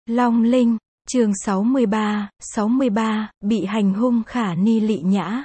Long Linh, chương 63, bị hành hung Khả Ni Lị Nhã.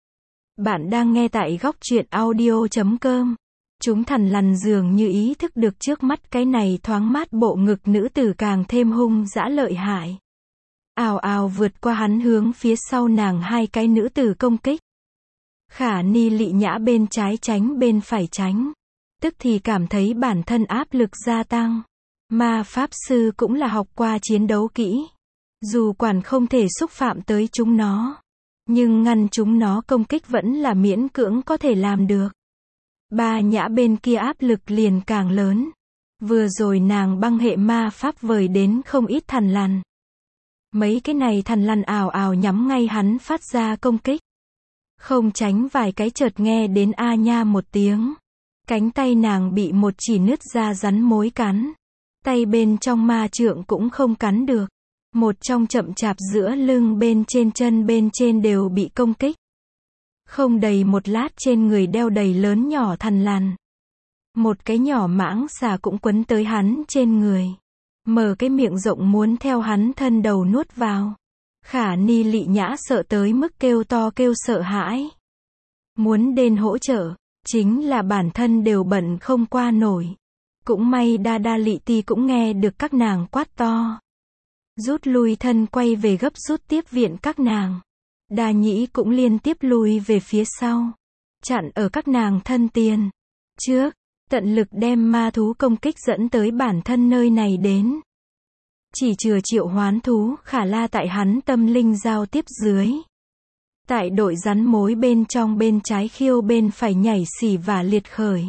Bạn đang nghe tại góc truyện audio.com. Chúng thằn lằn dường như ý thức được trước mắt cái này thoáng mát bộ ngực nữ tử càng thêm hung dã lợi hại. Ào ào vượt qua hắn hướng phía sau nàng hai cái nữ tử công kích. Khả Ni Lị Nhã bên trái tránh bên phải tránh. Tức thì cảm thấy bản thân áp lực gia tăng. Ma Pháp Sư cũng là học qua chiến đấu kỹ. Dù quản không thể xúc phạm tới chúng nó. Nhưng ngăn chúng nó công kích vẫn là miễn cưỡng có thể làm được. Ba Nhã bên kia áp lực liền càng lớn. Vừa rồi nàng băng hệ ma pháp vời đến không ít thằn lằn. Mấy cái này thằn lằn ào ào nhắm ngay hắn phát ra công kích. Không tránh vài cái chợt nghe đến a nha một tiếng. Cánh tay nàng bị một chỉ nứt ra rắn mối cắn. Tay bên trong ma trượng cũng không cắn được. Một trong chậm chạp giữa lưng bên trên chân bên trên đều bị công kích. Không đầy một lát trên người đeo đầy lớn nhỏ thằn lằn. Một cái nhỏ mãng xà cũng quấn tới hắn trên người. Mở cái miệng rộng muốn theo hắn thân đầu nuốt vào. Khả Ni Lị Nhã sợ tới mức kêu to kêu sợ hãi. Muốn đến hỗ trợ, chính là bản thân đều bận không qua nổi. Cũng may Đa Đa Lị Ti cũng nghe được các nàng quát to. Rút lui thân quay về gấp rút tiếp viện các nàng. Đa Nhĩ cũng liên tiếp lui về phía sau. Chặn ở các nàng thân tiền. Trước, tận lực đem ma thú công kích dẫn tới bản thân nơi này đến. Chỉ chừa triệu hoán thú Khả La tại hắn tâm linh giao tiếp dưới. Tại đội rắn mối bên trong bên trái khiêu bên phải nhảy xỉ và liệt khởi.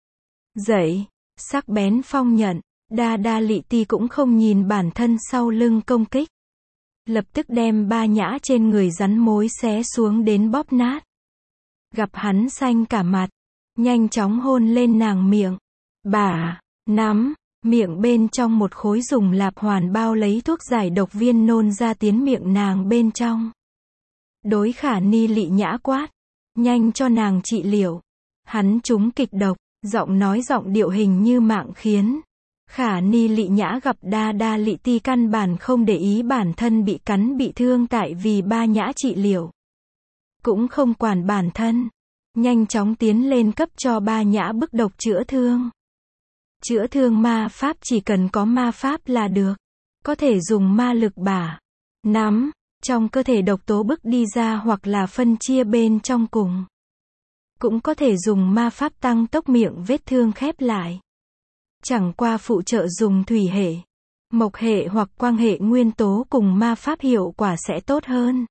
Dậy, sắc bén phong nhận, Đa Đa Lị Ti cũng không nhìn bản thân sau lưng công kích. Lập tức đem ba nhã trên người rắn mối xé xuống đến bóp nát. Gặp hắn xanh cả mặt, nhanh chóng hôn lên nàng miệng. Bả, nắm, miệng bên trong một khối dùng lạp hoàn bao lấy thuốc giải độc viên nôn ra tiến miệng nàng bên trong. Đối Khả Ni Lị Nhã quát, nhanh cho nàng trị liệu. Hắn trúng kịch độc, giọng nói giọng điệu hình như mạng khiến. Khả Ni Lị Nhã gặp Đa Đa Lị Ti căn bản không để ý bản thân bị cắn bị thương tại vì ba nhã trị liệu. Cũng không quản bản thân. Nhanh chóng tiến lên cấp cho ba nhã bức độc chữa thương. Chữa thương ma pháp chỉ cần có ma pháp là được. Có thể dùng ma lực bả, nắm, trong cơ thể độc tố bức đi ra hoặc là phân chia bên trong cùng. Cũng có thể dùng ma pháp tăng tốc miệng vết thương khép lại. Chẳng qua phụ trợ dùng thủy hệ, mộc hệ hoặc quang hệ nguyên tố cùng ma pháp hiệu quả sẽ tốt hơn.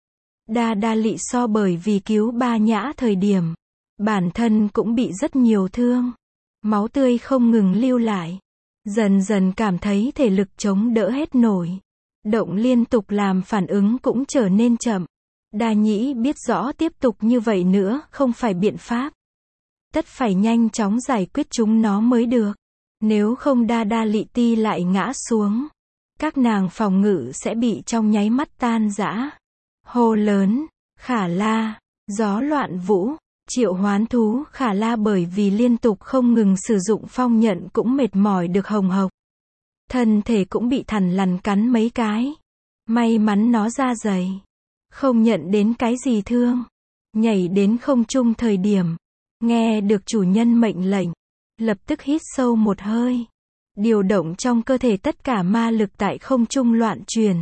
Đa Đa Lị so bởi vì cứu ba nhã thời điểm, bản thân cũng bị rất nhiều thương. Máu tươi không ngừng lưu lại. Dần dần cảm thấy thể lực chống đỡ hết nổi. Động liên tục làm phản ứng cũng trở nên chậm. Đa Nhĩ biết rõ tiếp tục như vậy nữa không phải biện pháp. Tất phải nhanh chóng giải quyết chúng nó mới được. Nếu không Đa Đa Lị Ti lại ngã xuống. Các nàng phòng ngự sẽ bị trong nháy mắt tan rã. Hô lớn, Khả La, gió loạn vũ, triệu hoán thú Khả La bởi vì liên tục không ngừng sử dụng phong nhận cũng mệt mỏi được hồng hộc. Thân thể cũng bị thằn lằn cắn mấy cái. May mắn nó da dày. Không nhận đến cái gì thương. Nhảy đến không trung thời điểm. Nghe được chủ nhân mệnh lệnh. Lập tức hít sâu một hơi. Điều động trong cơ thể tất cả ma lực tại không trung loạn truyền.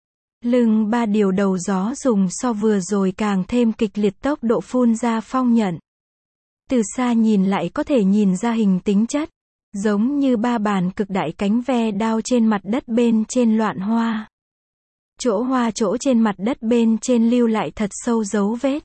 Lưng ba điều đầu gió dùng so vừa rồi càng thêm kịch liệt tốc độ phun ra phong nhận. Từ xa nhìn lại có thể nhìn ra hình tính chất. Giống như ba bàn cực đại cánh ve đao trên mặt đất bên trên loạn hoa. Chỗ hoa chỗ trên mặt đất bên trên lưu lại thật sâu dấu vết.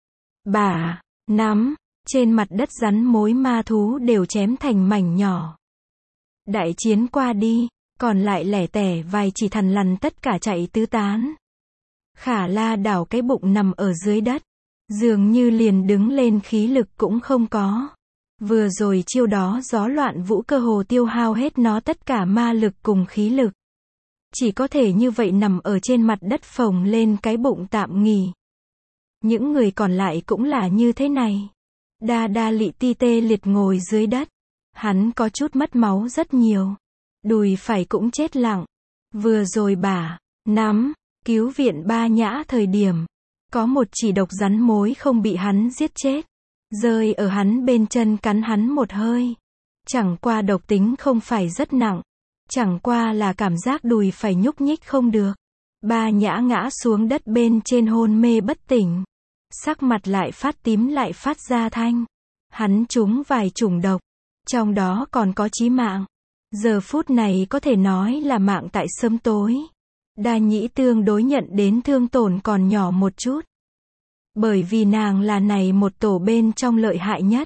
Bả, nắm, trên mặt đất rắn mối ma thú đều chém thành mảnh nhỏ. Đại chiến qua đi, còn lại lẻ tẻ vài chỉ thằn lằn tất cả chạy tứ tán. Khả La đảo cái bụng nằm ở dưới đất. Dường như liền đứng lên khí lực cũng không có. Vừa rồi chiêu đó gió loạn vũ cơ hồ tiêu hao hết nó tất cả ma lực cùng khí lực. Chỉ có thể như vậy nằm ở trên mặt đất phồng lên cái bụng tạm nghỉ. Những người còn lại cũng là như thế này. Đa Đa Lị Ti tê liệt ngồi dưới đất. Hắn có chút mất máu rất nhiều. Đùi phải cũng chết lặng. Vừa rồi bả nắm cứu viện Ba Nhã thời điểm, có một chỉ độc rắn mối không bị hắn giết chết, rơi ở hắn bên chân cắn hắn một hơi. Chẳng qua độc tính không phải rất nặng, chẳng qua là cảm giác đùi phải nhúc nhích không được. Ba Nhã ngã xuống đất bên trên hôn mê bất tỉnh, sắc mặt lại phát tím lại phát ra thanh. Hắn trúng vài chủng độc, trong đó còn có chí mạng. Giờ phút này có thể nói là mạng tại sớm tối. Đa Nhĩ tương đối nhận đến thương tổn còn nhỏ một chút, bởi vì nàng là này một tổ bên trong lợi hại nhất.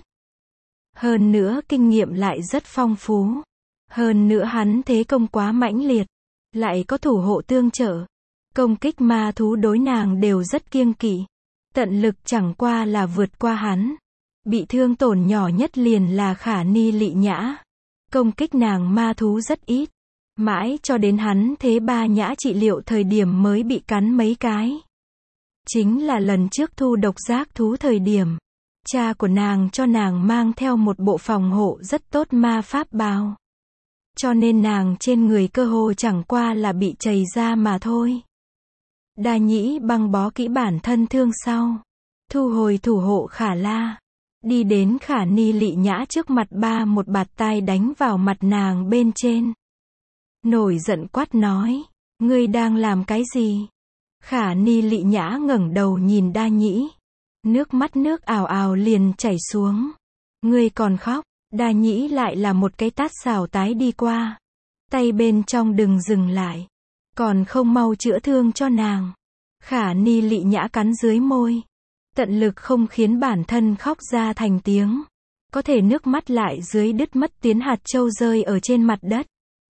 Hơn nữa kinh nghiệm lại rất phong phú. Hơn nữa hắn thế công quá mãnh liệt, lại có thủ hộ tương trợ. Công kích ma thú đối nàng đều rất kiêng kỵ. Tận lực chẳng qua là vượt qua hắn. Bị thương tổn nhỏ nhất liền là Khả Ni Lị Nhã. Công kích nàng ma thú rất ít. Mãi cho đến hắn thế Ba Nhã trị liệu thời điểm mới bị cắn mấy cái. Chính là lần trước thu độc giác thú thời điểm, cha của nàng cho nàng mang theo một bộ phòng hộ rất tốt ma pháp bào. Cho nên nàng trên người cơ hồ chẳng qua là bị chảy ra mà thôi. Đa Nhĩ băng bó kỹ bản thân thương sau, thu hồi thủ hộ Khả La, đi đến Khả Ni Lị Nhã trước mặt một bạt tai đánh vào mặt nàng bên trên. Nổi giận quát nói, ngươi đang làm cái gì? Khả Ni Lị Nhã ngẩng đầu nhìn Đa Nhĩ, nước mắt nước ào ào liền chảy xuống. Ngươi còn khóc? Đa Nhĩ lại là một cái tát xảo tái đi qua. Tay bên trong đừng dừng lại, còn không mau chữa thương cho nàng. Khả Ni Lị Nhã cắn dưới môi, tận lực không khiến bản thân khóc ra thành tiếng. Có thể nước mắt lại dưới đứt mất tiến hạt châu rơi ở trên mặt đất.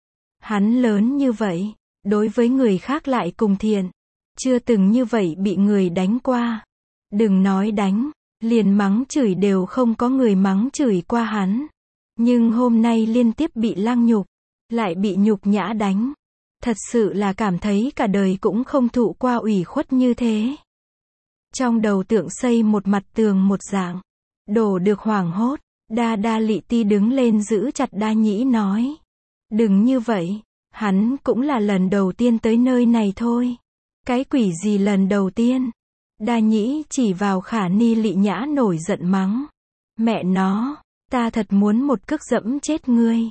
Hắn lớn như vậy, đối với người khác lại cùng thiện, chưa từng như vậy bị người đánh qua. Đừng nói đánh, liền mắng chửi đều không có người mắng chửi qua hắn. Nhưng hôm nay liên tiếp bị lăng nhục, lại bị nhục nhã đánh. Thật sự là cảm thấy cả đời cũng không thụ qua ủy khuất như thế. Trong đầu tượng xây một mặt tường một dạng, đổ được hoảng hốt. Đa Lị Ti đứng lên giữ chặt Đa Nhĩ nói, đừng như vậy, hắn cũng là lần đầu tiên tới nơi này thôi. Cái quỷ gì lần đầu tiên? Đa Nhĩ chỉ vào Khả Ni Lị Nhã nổi giận mắng, mẹ nó, ta thật muốn một cước dẫm chết ngươi.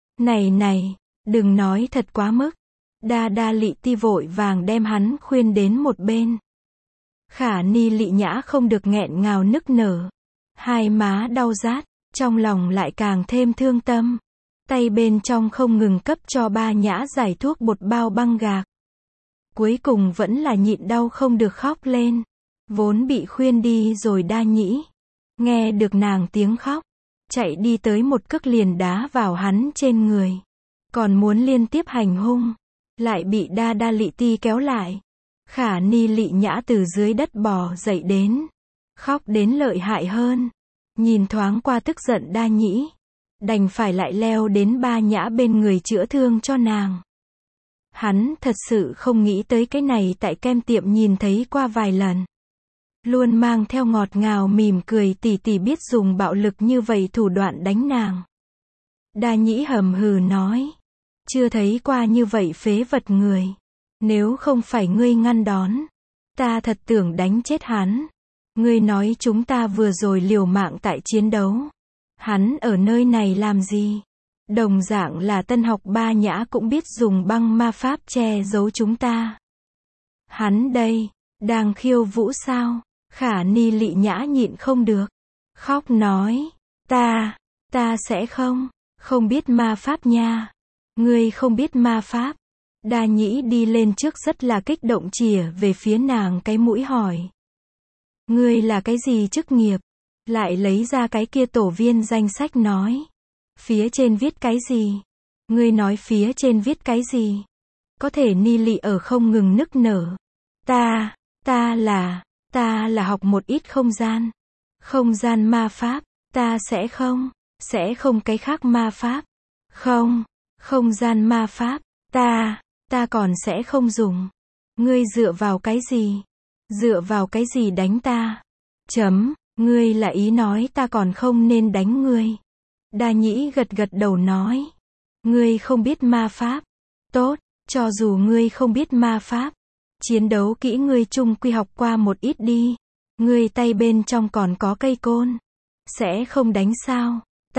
Này, đừng nói thật quá mức. Đa Lị Ti vội vàng đem hắn khuyên đến một bên. Khả Ni Lị Nhã không được nghẹn ngào nức nở, hai má đau rát, trong lòng lại càng thêm thương tâm. Tay bên trong không ngừng cấp cho Ba Nhã giải thuốc bột bao băng gạc. Cuối cùng vẫn là nhịn đau không được khóc lên. Vốn bị khuyên đi rồi Đa Nhĩ, nghe được nàng tiếng khóc, chạy đi tới một cước liền đá vào hắn trên người. Còn muốn liên tiếp hành hung, lại bị Đa Lị Ti kéo lại. Khả Ni Lị Nhã từ dưới đất bò dậy đến, khóc đến lợi hại hơn. Nhìn thoáng qua tức giận Đa Nhĩ, đành phải lại leo đến Ba Nhã bên người chữa thương cho nàng. Hắn thật sự không nghĩ tới cái này tại kem tiệm nhìn thấy qua vài lần. Luôn mang theo ngọt ngào mỉm cười tỉ biết dùng bạo lực như vậy thủ đoạn đánh nàng. Đa Nhĩ hầm hừ nói, chưa thấy qua như vậy phế vật người. Nếu không phải ngươi ngăn đón, ta thật tưởng đánh chết hắn. Ngươi nói chúng ta vừa rồi liều mạng tại chiến đấu. Hắn ở nơi này làm gì? Đồng dạng là tân học Ba Nhã cũng biết dùng băng ma pháp che giấu chúng ta. Hắn đây, đang khiêu vũ sao? Khả Ni Lị Nhã nhịn không được, khóc nói, ta sẽ không biết ma pháp nha. Ngươi không biết ma pháp. Đa Nhĩ đi lên trước rất là kích động chìa về phía nàng cái mũi hỏi, ngươi là cái gì chức nghiệp? Lại lấy ra cái kia tổ viên danh sách nói, phía trên viết cái gì? Ngươi nói phía trên viết cái gì? Có thể Ni Lị ở không ngừng nức nở. Ta là học một ít không gian ma pháp. Ta sẽ không cái khác ma pháp. Không gian ma pháp. Ta còn sẽ không dùng. Ngươi dựa vào cái gì? Dựa vào cái gì đánh ta? Ngươi là ý nói ta còn không nên đánh ngươi. Đa Nhĩ gật đầu nói, ngươi không biết ma pháp. Tốt, Cho dù ngươi không biết ma pháp, chiến đấu kỹ ngươi chung quy học qua một ít đi. Ngươi tay bên trong còn có cây côn. Sẽ không đánh sao?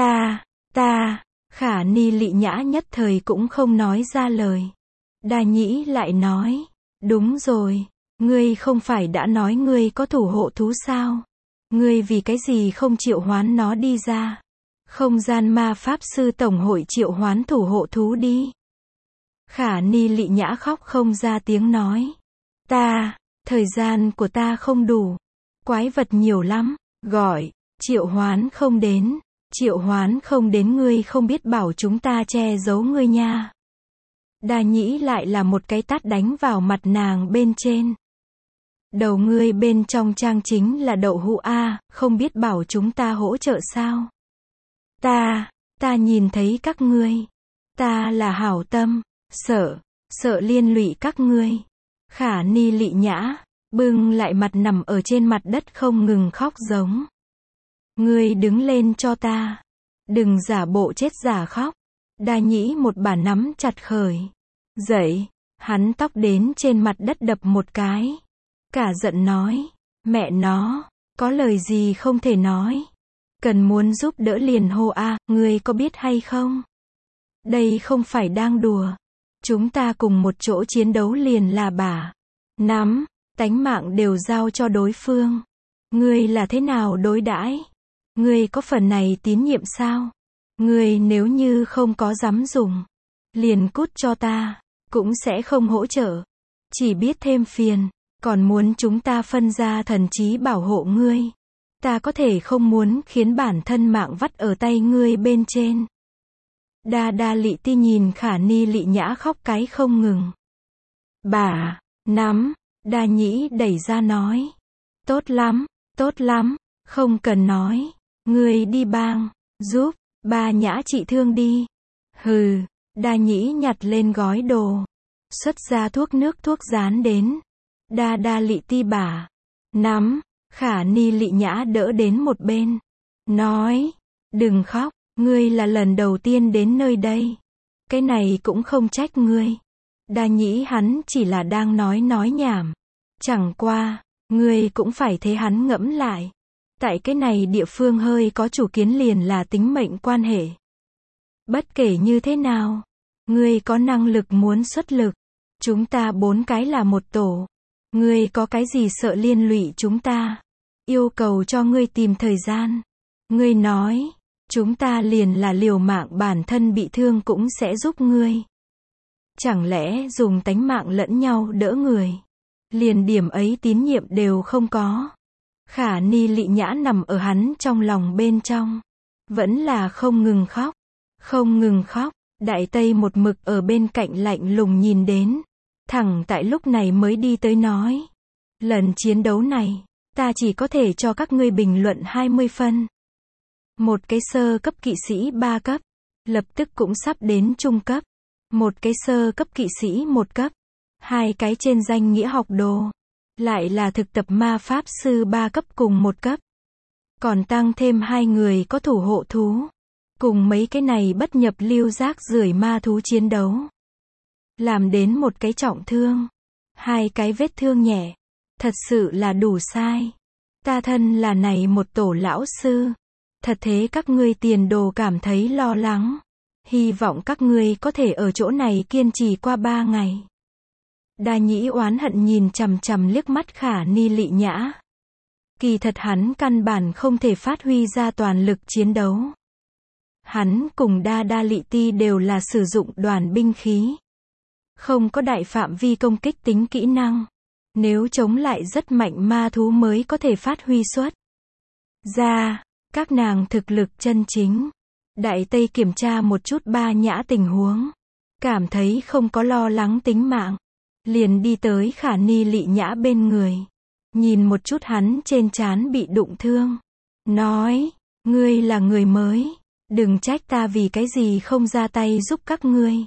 Ta, Khả Ni Lị Nhã nhất thời cũng không nói ra lời. Đa Nhĩ lại nói, đúng rồi, ngươi không phải đã nói ngươi có thủ hộ thú sao? Ngươi vì cái gì không triệu hoán nó đi ra? Không gian ma pháp sư tổng hội triệu hoán thủ hộ thú đi. Khả Ni Lị Nhã khóc không ra tiếng nói. Thời gian của ta không đủ. Quái vật nhiều lắm, gọi, triệu hoán không đến ngươi không biết bảo chúng ta che giấu ngươi nha. Đa Nhĩ lại là một cái tát đánh vào mặt nàng bên trên. Đầu ngươi bên trong trang chính là đậu hũ a, không biết bảo chúng ta hỗ trợ sao? Ta nhìn thấy các ngươi. Ta là hảo tâm, sợ liên lụy các ngươi. Khả Ni Lị Nhã, bưng lại mặt nằm ở trên mặt đất không ngừng khóc giống. Ngươi đứng lên cho ta. Đừng giả bộ chết giả khóc. Đa Nhĩ một bà nắm chặt khởi. Dậy, hắn tóc đến trên mặt đất đập một cái. Cả giận nói, mẹ nó, có lời gì không thể nói. Cần muốn giúp đỡ liền hô a, ngươi có biết hay không? Đây không phải đang đùa. Chúng ta cùng một chỗ chiến đấu liền là bả. Nắm, tánh mạng đều giao cho đối phương. Ngươi là thế nào đối đãi? Ngươi có phần này tín nhiệm sao? Ngươi nếu như không có dám dùng, liền cút cho ta, cũng sẽ không hỗ trợ. Chỉ biết thêm phiền, còn muốn chúng ta phân ra thần trí bảo hộ ngươi. Ta có thể không muốn khiến bản thân mạng vắt ở tay ngươi bên trên. Đa Lị Ti nhìn Khả Ni Lị Nhã khóc cái không ngừng. Bà, nắm, Đa Nhĩ đẩy ra nói. Tốt lắm, không cần nói. Ngươi đi bang, giúp, bà Nhã trị thương đi. Hừ, Đa Nhĩ nhặt lên gói đồ. Xuất ra thuốc nước thuốc dán đến. Đa Lị Ti bả. Nắm, Khả Ni Lị Nhã đỡ đến một bên. Nói, đừng khóc, ngươi là lần đầu tiên đến nơi đây. Cái này cũng không trách ngươi. Đa Nhĩ hắn chỉ là đang nói nhảm. Chẳng qua, ngươi cũng phải thế hắn ngẫm lại. Tại cái này địa phương hơi có chủ kiến liền là tính mệnh quan hệ. Bất kể như thế nào, ngươi có năng lực muốn xuất lực. Chúng ta 4 cái là một tổ. Ngươi có cái gì sợ liên lụy chúng ta? Yêu cầu cho ngươi tìm thời gian. Ngươi nói, chúng ta liền là liều mạng bản thân bị thương cũng sẽ giúp ngươi. Chẳng lẽ dùng tánh mạng lẫn nhau đỡ người? Liền điểm ấy tín nhiệm đều không có. Khả Ni Lị Nhã nằm ở hắn trong lòng bên trong. Vẫn là không ngừng khóc. Đại Tây một mực ở bên cạnh lạnh lùng nhìn đến. Thẳng tại lúc này mới đi tới nói. Lần chiến đấu này, ta chỉ có thể cho các ngươi bình luận 20 phân. Một cái sơ cấp kỵ sĩ 3 cấp, lập tức cũng sắp đến trung cấp. Một cái sơ cấp kỵ sĩ 1 cấp. 2 cái trên danh nghĩa học đồ. Lại là thực tập ma pháp sư 3 cấp cùng 1 cấp. Còn tăng thêm 2 người có thủ hộ thú. Cùng mấy cái này bất nhập lưu rác rưởi ma thú chiến đấu. Làm đến một cái trọng thương. 2 cái vết thương nhẹ. Thật sự là đủ sai. Ta thân là này một tổ lão sư. Thật thế các ngươi tiền đồ cảm thấy lo lắng. Hy vọng các ngươi có thể ở chỗ này kiên trì qua 3 ngày. Đa Nhĩ oán hận nhìn chằm chằm liếc mắt Khả Ni Lị Nhã. Kỳ thật hắn căn bản không thể phát huy ra toàn lực chiến đấu. Hắn cùng Đa Lị Ti đều là sử dụng đoàn binh khí. Không có đại phạm vi công kích tính kỹ năng. Nếu chống lại rất mạnh ma thú mới có thể phát huy xuất ra, các nàng thực lực chân chính. Đại Tây kiểm tra một chút Ba Nhã tình huống. Cảm thấy không có lo lắng tính mạng. Liền đi tới Khả Ni Lị Nhã bên người. Nhìn một chút hắn trên trán bị đụng thương. Nói, ngươi là người mới. Đừng trách ta vì cái gì không ra tay giúp các ngươi.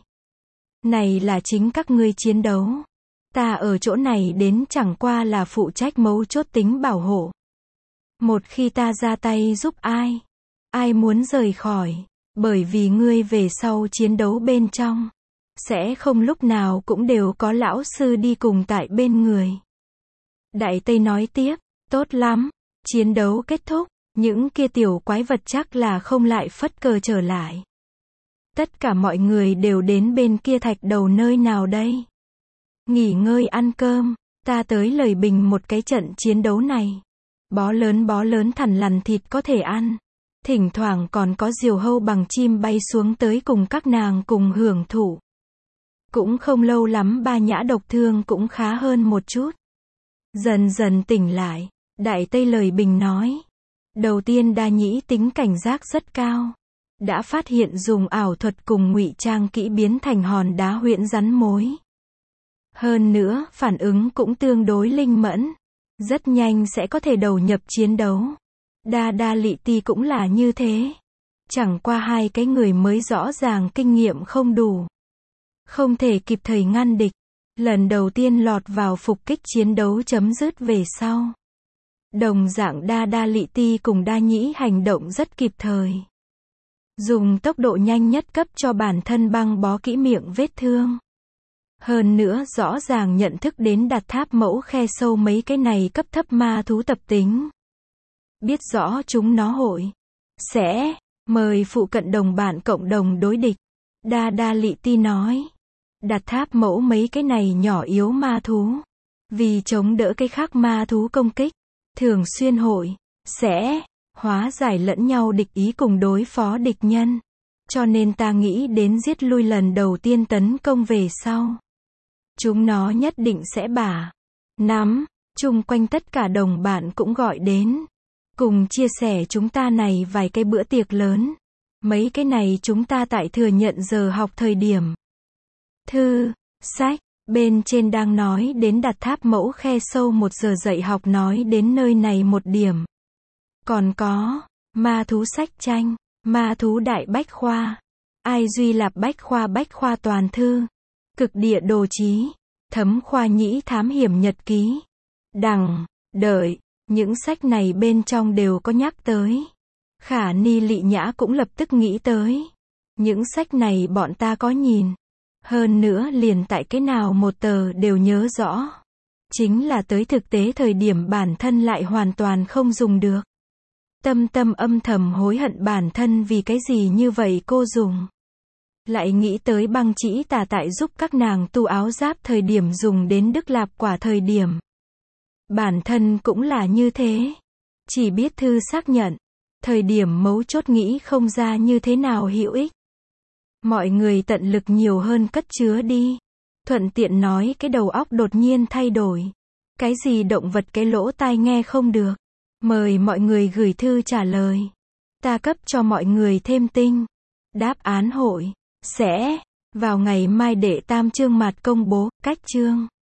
Này là chính các ngươi chiến đấu. Ta ở chỗ này đến chẳng qua là phụ trách mấu chốt tính bảo hộ. Một khi ta ra tay giúp ai muốn rời khỏi, bởi vì ngươi về sau chiến đấu bên trong, sẽ không lúc nào cũng đều có lão sư đi cùng tại bên người. Đại Tây nói tiếp, tốt lắm, chiến đấu kết thúc, những kia tiểu quái vật chắc là không lại phất cờ trở lại. Tất cả mọi người đều đến bên kia thạch đầu nơi nào đây? Nghỉ ngơi ăn cơm, ta tới lời bình một cái trận chiến đấu này. Bó lớn thằn lằn thịt có thể ăn. Thỉnh thoảng còn có diều hâu bằng chim bay xuống tới cùng các nàng cùng hưởng thụ. Cũng không lâu lắm Ba Nhã độc thương cũng khá hơn một chút. Dần dần tỉnh lại, Đại Tây lời bình nói. Đầu tiên Đa Nhĩ tính cảnh giác rất cao. Đã phát hiện dùng ảo thuật cùng ngụy trang kỹ biến thành hòn đá huyễn rắn mối. Hơn nữa, phản ứng cũng tương đối linh mẫn. Rất nhanh sẽ có thể đầu nhập chiến đấu. Đa Lị Ti cũng là như thế. Chẳng qua hai cái người mới rõ ràng kinh nghiệm không đủ. Không thể kịp thời ngăn địch. Lần đầu tiên lọt vào phục kích chiến đấu chấm dứt về sau. Đồng dạng Đa Lị Ti cùng Đa Nhĩ hành động rất kịp thời. Dùng tốc độ nhanh nhất cấp cho bản thân băng bó kỹ miệng vết thương. Hơn nữa rõ ràng nhận thức đến đặt tháp mẫu khe sâu mấy cái này cấp thấp ma thú tập tính. Biết rõ chúng nó hội sẽ mời phụ cận đồng bạn cộng đồng đối địch. Đa Lị Ti nói. Đặt tháp mẫu mấy cái này nhỏ yếu ma thú. Vì chống đỡ cái khác ma thú công kích. Thường xuyên hội sẽ hóa giải lẫn nhau địch ý cùng đối phó địch nhân. Cho nên ta nghĩ đến giết lui lần đầu tiên tấn công về sau. Chúng nó nhất định sẽ bả nắm, chung quanh tất cả đồng bạn cũng gọi đến. Cùng chia sẻ chúng ta này vài cái bữa tiệc lớn. Mấy cái này chúng ta tại thừa nhận giờ học thời điểm. Thư, sách, bên trên đang nói đến đặt tháp mẫu khe sâu 1 giờ dạy học nói đến nơi này một điểm. Còn có, ma thú sách tranh, ma thú đại bách khoa, ai duy lạp bách khoa toàn thư, cực địa đồ chí, thấm khoa nhĩ thám hiểm nhật ký, đằng, đợi, những sách này bên trong đều có nhắc tới. Khả Ni Lị Nhã cũng lập tức nghĩ tới. Những sách này bọn ta có nhìn. Hơn nữa liền tại cái nào một tờ đều nhớ rõ. Chính là tới thực tế thời điểm bản thân lại hoàn toàn không dùng được. Tâm âm thầm hối hận bản thân vì cái gì như vậy cô dùng. Lại nghĩ tới Băng Chỉ Tà tại giúp các nàng tu áo giáp thời điểm dùng đến Đức Lạp quả thời điểm. Bản thân cũng là như thế. Chỉ biết thư xác nhận. Thời điểm mấu chốt nghĩ không ra như thế nào hữu ích. Mọi người tận lực nhiều hơn cất chứa đi. Thuận tiện nói cái đầu óc đột nhiên thay đổi. Cái gì động vật cái lỗ tai nghe không được. Mời mọi người gửi thư trả lời. Ta cấp cho mọi người thêm tinh. Đáp án hội sẽ vào ngày mai để tam chương mạt công bố cách chương.